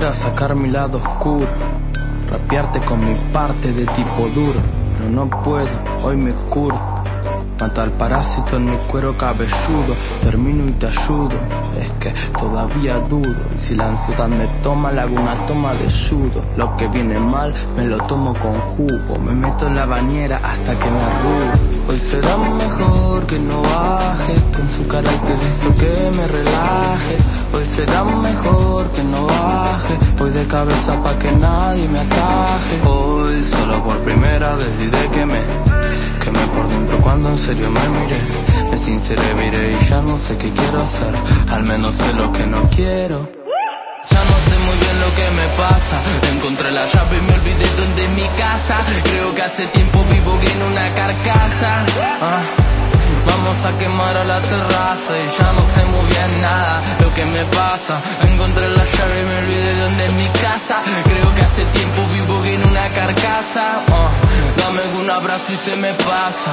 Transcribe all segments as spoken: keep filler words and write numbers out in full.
Quisiera sacar mi lado oscuro, rapearte con mi parte de tipo duro, pero no puedo, hoy me curo. Mata al parásito en mi cuero cabelludo. Termino y te ayudo, es que todavía dudo. Y si la ansiedad me toma, le hago una toma de judo. Lo que viene mal, me lo tomo con jugo. Me meto en la bañera hasta que me arrugo. Hoy será mejor que no baje, con su carácter hizo que me relaje. Hoy será mejor que no baje, voy de cabeza pa' que nadie me ataje. Hoy solo por primera vez diré que me quemé por dentro cuando en serio me miré. Me sinceré, viré y ya no sé qué quiero hacer. Al menos sé lo que no quiero. Ya no sé muy bien lo que me pasa. Encontré la llave y me olvidé dónde es mi casa. Creo que hace tiempo vivo en una carcasa. ah. Vamos a quemar a la terraza y ya no sé muy bien nada lo que me pasa. Encontré la llave y me olvidé dónde es mi casa. Creo que hace tiempo vivo en una carcasa. uh. Dame un abrazo y se me pasa.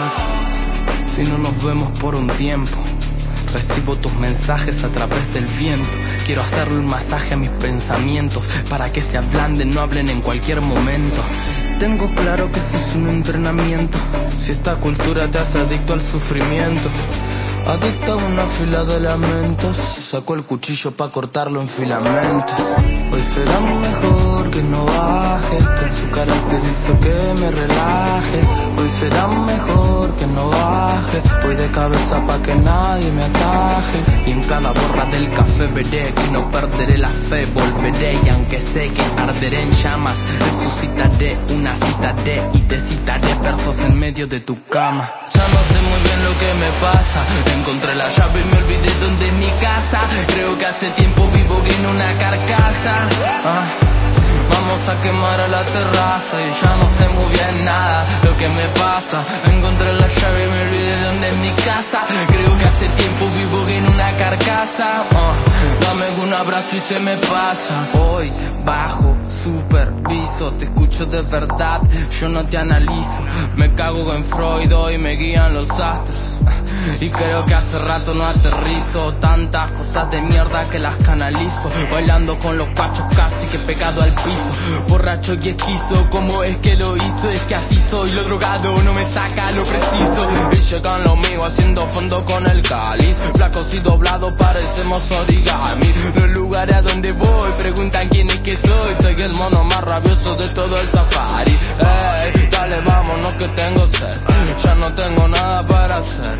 Si no nos vemos por un tiempo, recibo tus mensajes a través del viento. Quiero hacerle un masaje a mis pensamientos para que se ablanden, no hablen en cualquier momento. Tengo claro que ese es un entrenamiento. Si esta cultura te hace adicto al sufrimiento, adicto a una fila de lamentos, saco el cuchillo pa' cortarlo en filamentos. Hoy será mejor que no baje, con su carácter hizo que me relaje. Hoy será mejor que no baje, voy de cabeza pa' que nadie me ataje. Y en cada borra del café veré que no perderé la fe. Volveré y aunque sé que arderé en llamas, resucitaré una cita de y te citaré versos en medio de tu cama. Ya no sé muy bien lo que me pasa. Encontré la llave y me olvidé dónde es mi casa. Creo que hace tiempo vivo en una carcasa. ah. Vamos a quemar a la terraza y ya no sé muy bien nada lo que me pasa. Encontré la llave y me olvidé dónde es mi casa. Creo que hace tiempo vivo en una carcasa. ah. Dame un abrazo y se me pasa. Hoy bajo, superviso, te escucho de verdad, yo no te analizo. Me cago en Freud, hoy me guían los astros. Y creo que hace rato no aterrizo. Tantas cosas de mierda que las canalizo, bailando con los cachos casi que pegado al piso. Borracho y esquizo, ¿cómo es que lo hizo? Es que así soy, lo drogado no me saca lo preciso. Y llegan los míos haciendo fondo con el cáliz. Flacos y doblados parecemos origami. Los lugares a donde voy preguntan quién es que soy. Soy el mono más rabioso de todo el safari. Ey, dale vámonos que tengo sed. Ya no tengo nada para hacer.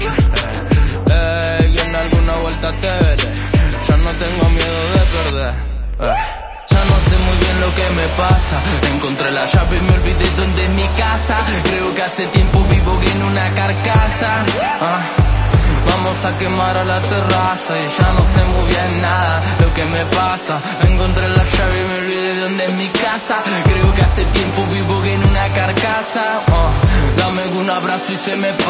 Ey, en alguna vuelta te veré. Ya no tengo miedo de perder. Ey. Ya no sé muy bien lo que me pasa. Encontré la llave y me olvidé dónde es mi casa. Creo que hace tiempo vivo en una carcasa. ah. Vamos a quemar a la terraza y ya no sé muy bien nada lo que me pasa. Encontré la llave y me olvidé dónde es mi casa. Creo que hace tiempo vivo en una carcasa. uh. Dame un abrazo y se me pasa.